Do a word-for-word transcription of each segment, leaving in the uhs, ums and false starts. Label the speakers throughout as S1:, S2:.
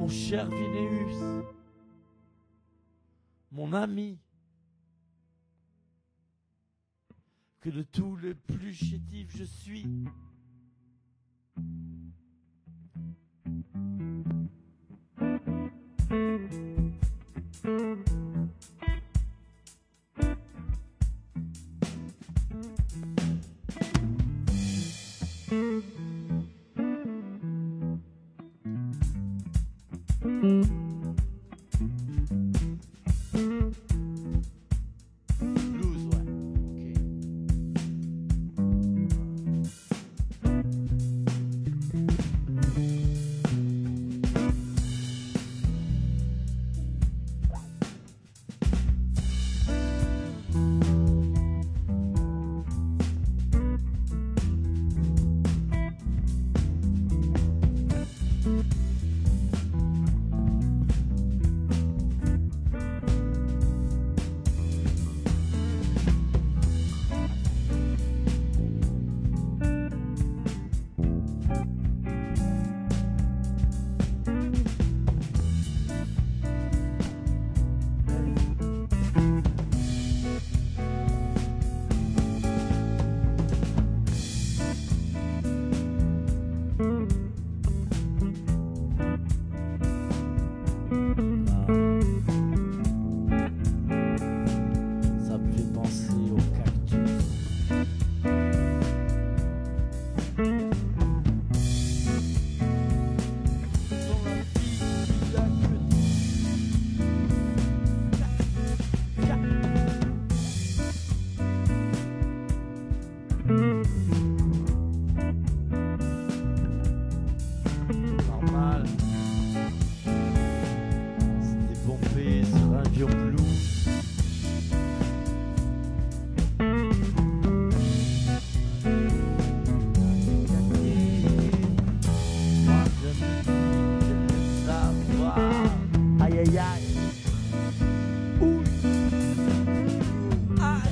S1: mon cher Vinéus, mon ami, que de tous les plus chétifs je suis. Blues, ouais, ok. Ça me fait penser au cactus. Dans la vie, il y a que normal. C'était pompé sur un vieux blues. Moi je me dis savoir. Aïe aïe aïe. Ouh. Aïe.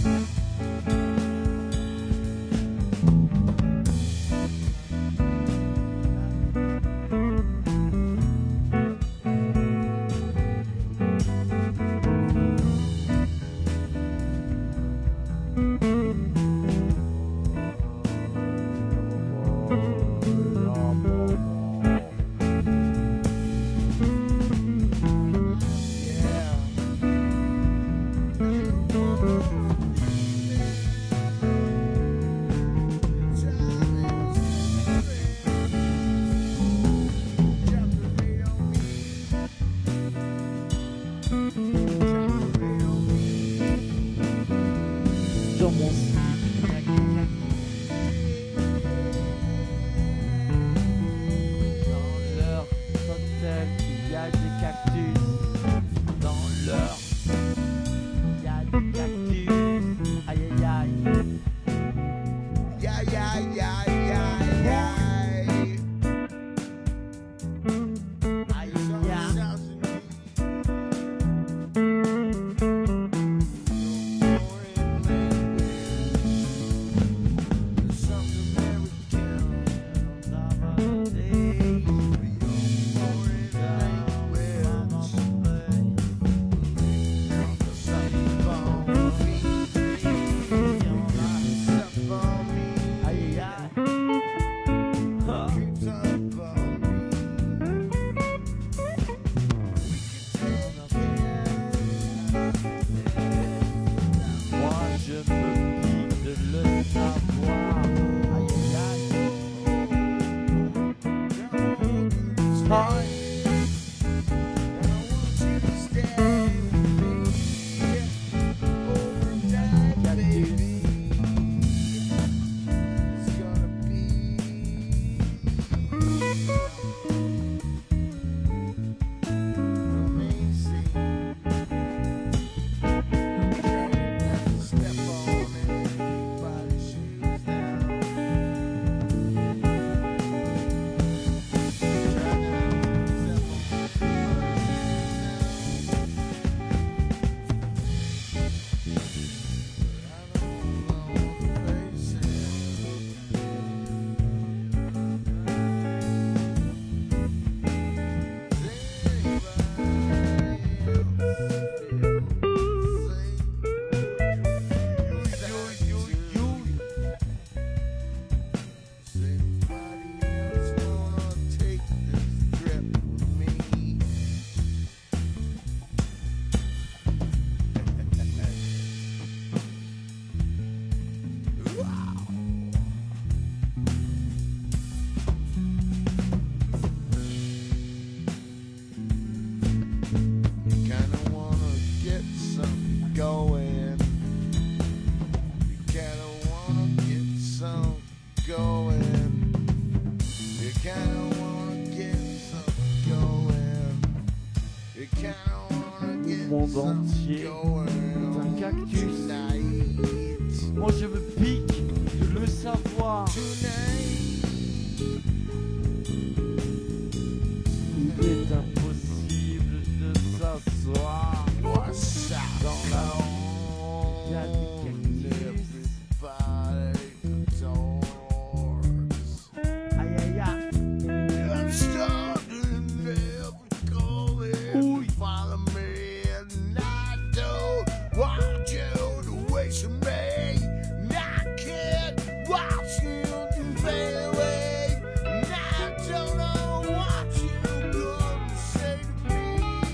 S1: Dans mon slip, dans leur cocktail, il y a des cactus. Dans leur, il y a des cactus. Aïe aïe aïe.
S2: Yeah, yeah, yeah, yeah, yeah.
S1: Aïe aïe aïe. Aïe aïe aïe.
S2: going. You kinda wanna get something going. You kinda wanna
S1: Le
S2: get
S1: monde
S2: something
S1: entier
S2: going.
S1: est un cactus.
S2: Tonight.
S1: Moi je me pique de le savoir.
S2: Tonight.
S1: Il est impossible de s'asseoir
S2: What's up?
S1: dans la rue. Il y a des cactus.
S2: Everybody adores.
S1: Aïe aïe aïe.
S2: I'm starting never calling. Follow me, and I don't want you to waste me. And I can't watch you to fade away. And I don't know what you're gonna say to me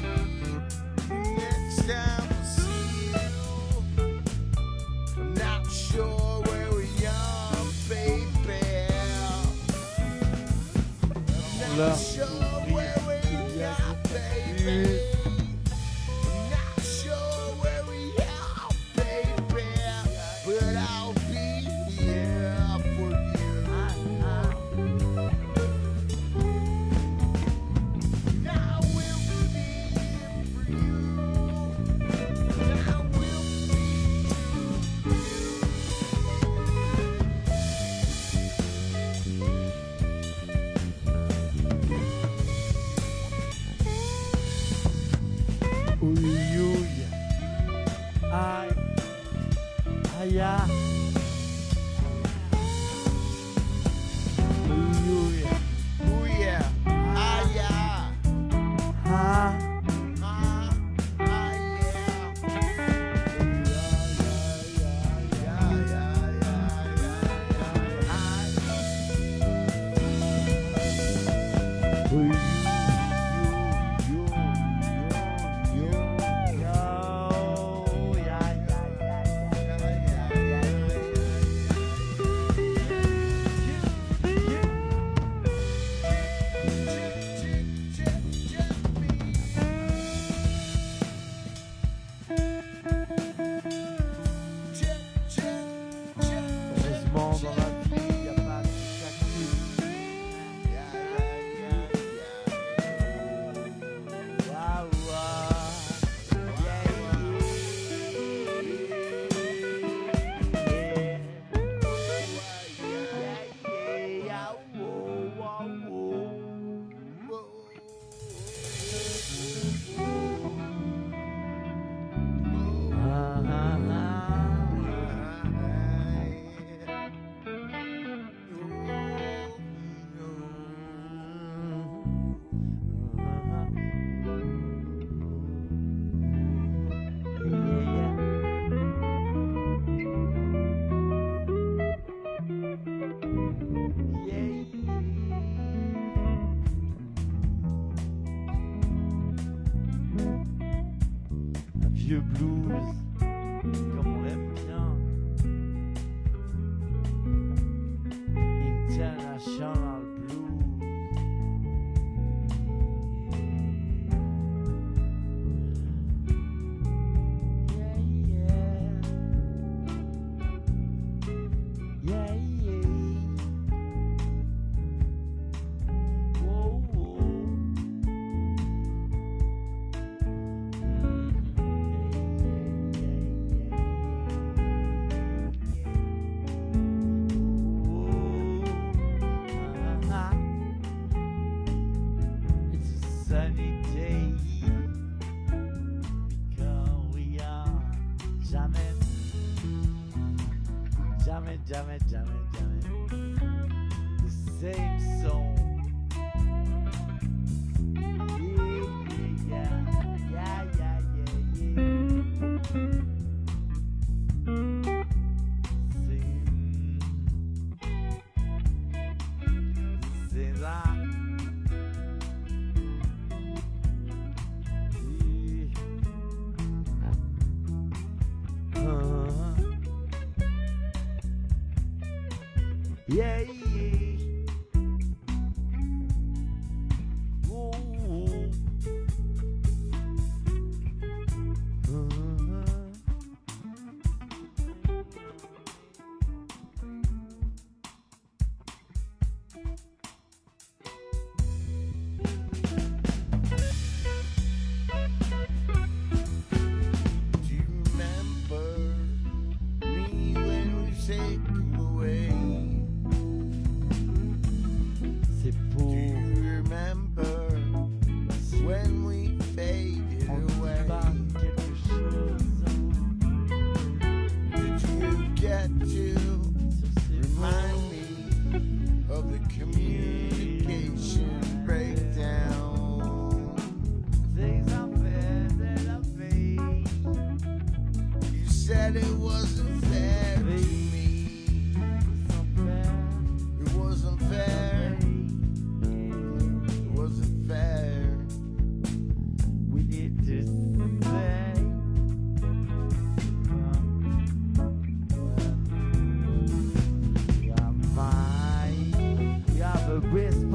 S2: next time I see you. I'm not sure where we are, baby.
S1: Là,
S2: Not sure where we
S1: il y a
S2: are,
S1: des
S2: baby.
S1: cactus.
S2: Not sure where we are, baby. But I'll be here for you.
S1: Ah, ah.
S2: And I will be here for you. And I will be
S1: Ouïe ouïe. Aïe. Aïe aïe. Ouïe ouïe.
S2: Oh yeah. Ah yeah.
S1: Ah.
S2: Ah, ah yeah. Yeah, yeah, yeah, yeah, yeah. Ah.
S1: Ouïe.
S2: You, you, you,
S1: Yo. Ya, ya, ya, ya. Heureusement, dans la vie, il n'y a pas de cactus. Waouh, waouh. Yeah, yeah. Yeah, yeah, whoa, whoa, whoa. Ah, ah, un vieux blues, comme on l'aime bien. International blues. Yeah, yeah. Yeah, yeah. Whoa, whoa. It's a sunny day because we are jamming, jamming, jamming, jamming, jamming the same song. Yeah, yeah, yeah, yeah, yeah, yeah. Sing, sing that. Yeah, yeah. Whoa, whoa. Uh-huh.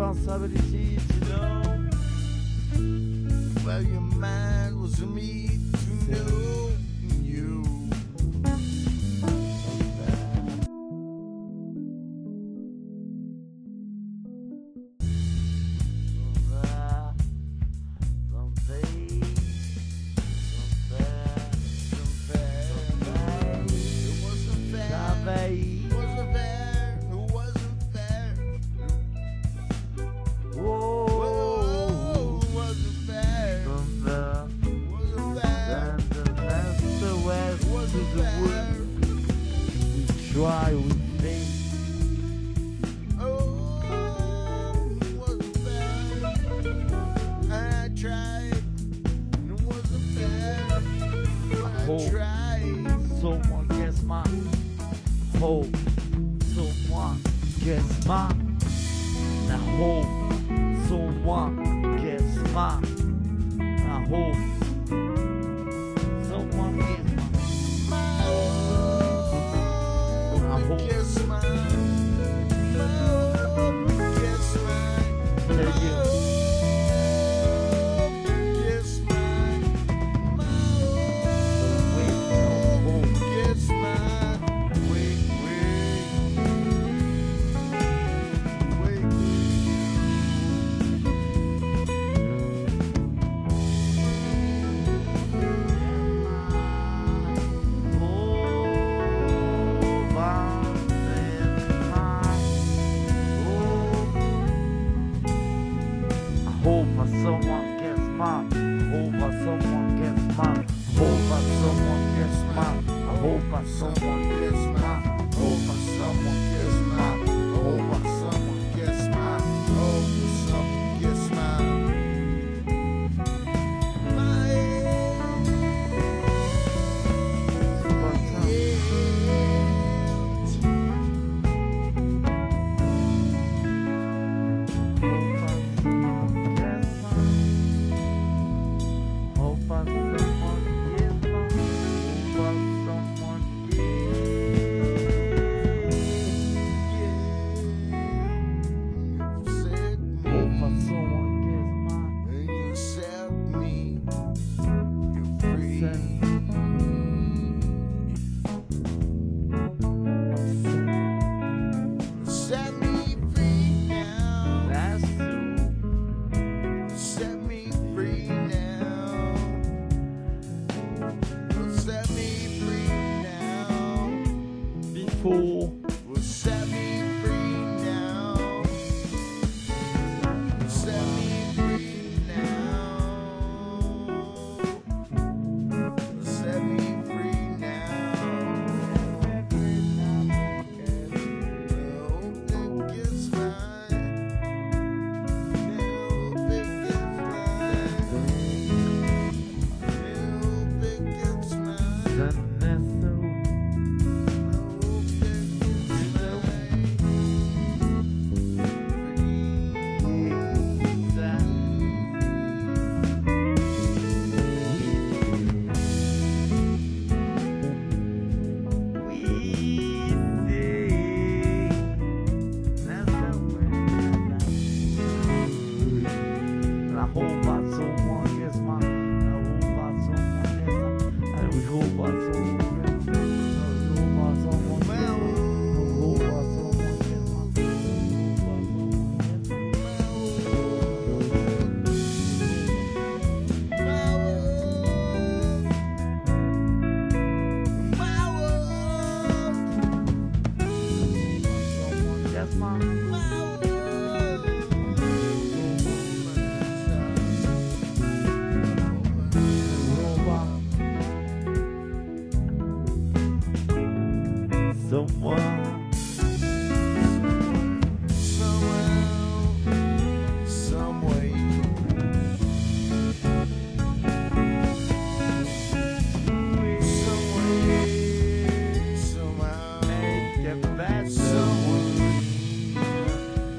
S1: responsibility to know.
S2: Well, your mind was me to know you.
S1: Try with faith.
S2: Oh, it wasn't fair. I tried, and it wasn't fair. I
S1: hope
S2: tried.
S1: someone gets mine. Hope someone gets mine. I hope someone gets mine. I hope someone gets mine. I hope.
S2: Kiss mine. Oh, kiss mine.
S1: Tell you.
S2: Oh, kiss mine.
S1: Wait, no,
S2: Oh,
S1: hope.
S2: kiss mine. Wait, wait. Wait.
S1: Hope that someone gets mine. Hope that someone gets mine. Hope that someone gets mine. I hope that someone gets mine. Hope that someone gets mine. Hope that someone gets mine.
S2: Oh, someone gets mine.
S1: Fool.
S2: Well, set me free now. Set me free now. Set me free now. Hope it gets mine. Hope it gets mine. Hope it gets mine.
S1: Someone,
S2: somehow, some way, some way, somehow,
S1: make it better.
S2: someone,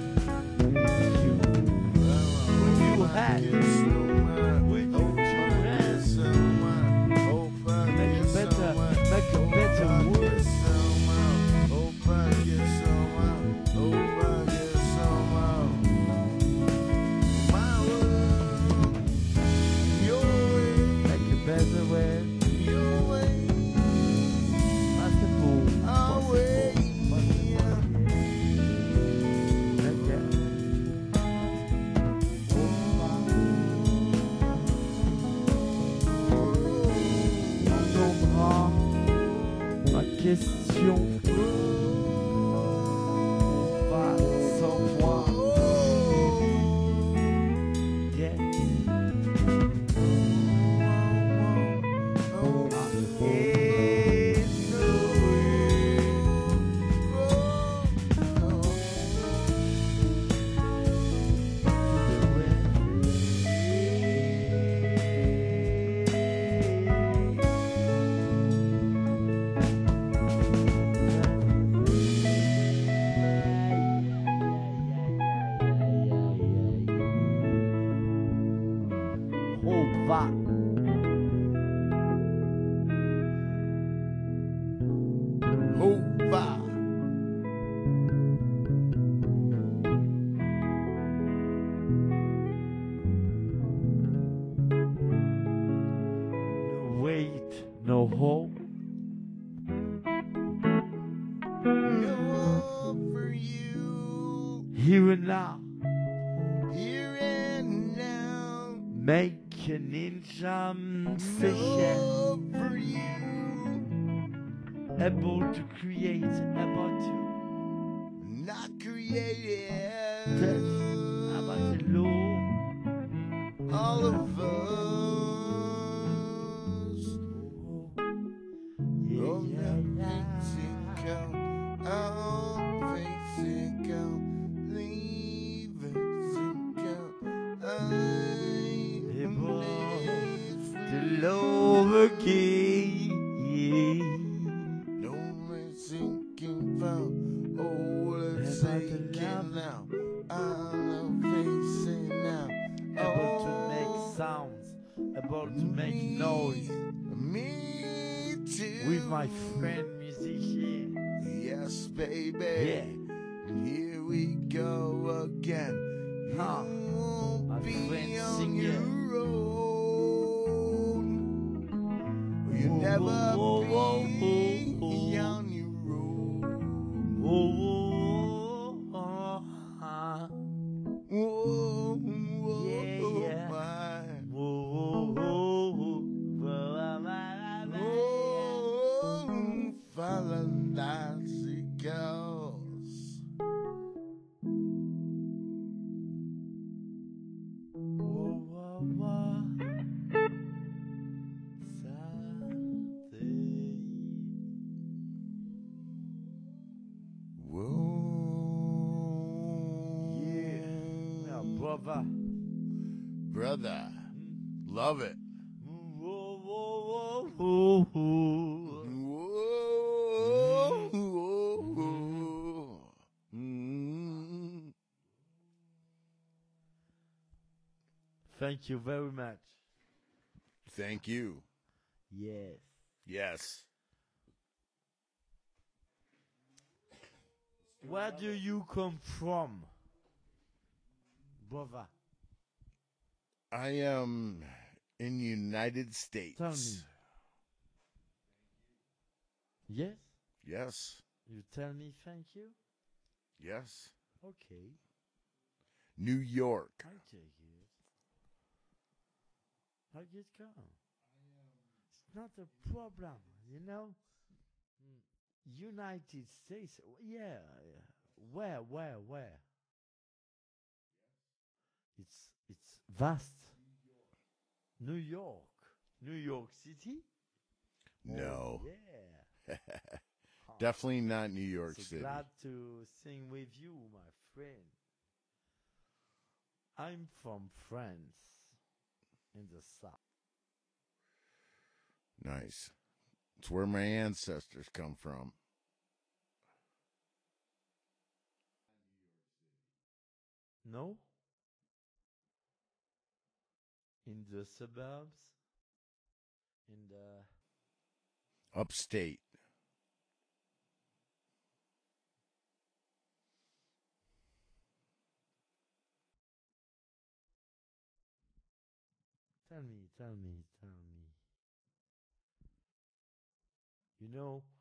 S1: va.
S2: Hova.
S1: No wait, no hope.
S2: No for you.
S1: Here and now,
S2: Here and now.
S1: make an ninja musician,
S2: No for you.
S1: able to create, able to
S2: Not creative.
S1: touch, about the law.
S2: All of us.
S1: Yeah,
S2: Oh,
S1: yeah,
S2: facing
S1: yeah.
S2: count. Oh, facing count. Leaving count. I'm
S1: Able
S2: late
S1: to
S2: for
S1: love again.
S2: no thinking about oh let's
S1: About
S2: say
S1: the love.
S2: now I'm facing now
S1: Able to
S2: oh,
S1: make sounds, able to make noise
S2: me too
S1: with my friend musician.
S2: yes baby
S1: Yeah.
S2: here we go again
S1: Huh.
S2: you won't
S1: My
S2: be
S1: friend
S2: on
S1: singing.
S2: your own you
S1: Whoa,
S2: never
S1: whoa, whoa,
S2: be
S1: whoa, whoa.
S2: on your own.
S1: Whoa, whoa, oh, ah.
S2: Whoa, whoa,
S1: Yeah, yeah.
S2: my.
S1: Whoa, whoa, whoa, whoa. Whoa, ah, ah, ah, ah,
S2: Oh, Falanasicals.
S1: whoa, whoa, whoa. Something.
S2: Whoa.
S1: Yeah. Yeah, brother.
S2: Brother, love it.
S1: Whoa, whoa, whoa, whoa.
S2: Whoa. Whoa. Mm.
S1: Thank you very much.
S2: Thank you.
S1: Yes.
S2: Yes.
S1: Where do you come from, brother?
S2: I am in United States.
S1: Tell me. Yes?
S2: Yes.
S1: You tell me thank you?
S2: Yes.
S1: Okay.
S2: New York.
S1: I take it. I get calm. It's not a problem, you know? Mm, United States, yeah. yeah. Where, where, where? It's it's vast. New York. New York City?
S2: No.
S1: Oh, yeah. Huh.
S2: Definitely not New York
S1: So
S2: City.
S1: glad to sing with you, my friend. I'm from France, in the south.
S2: Nice. It's where my ancestors come from.
S1: No? In the suburbs? In the...
S2: Upstate.
S1: Tell me, tell me, tell me. You know,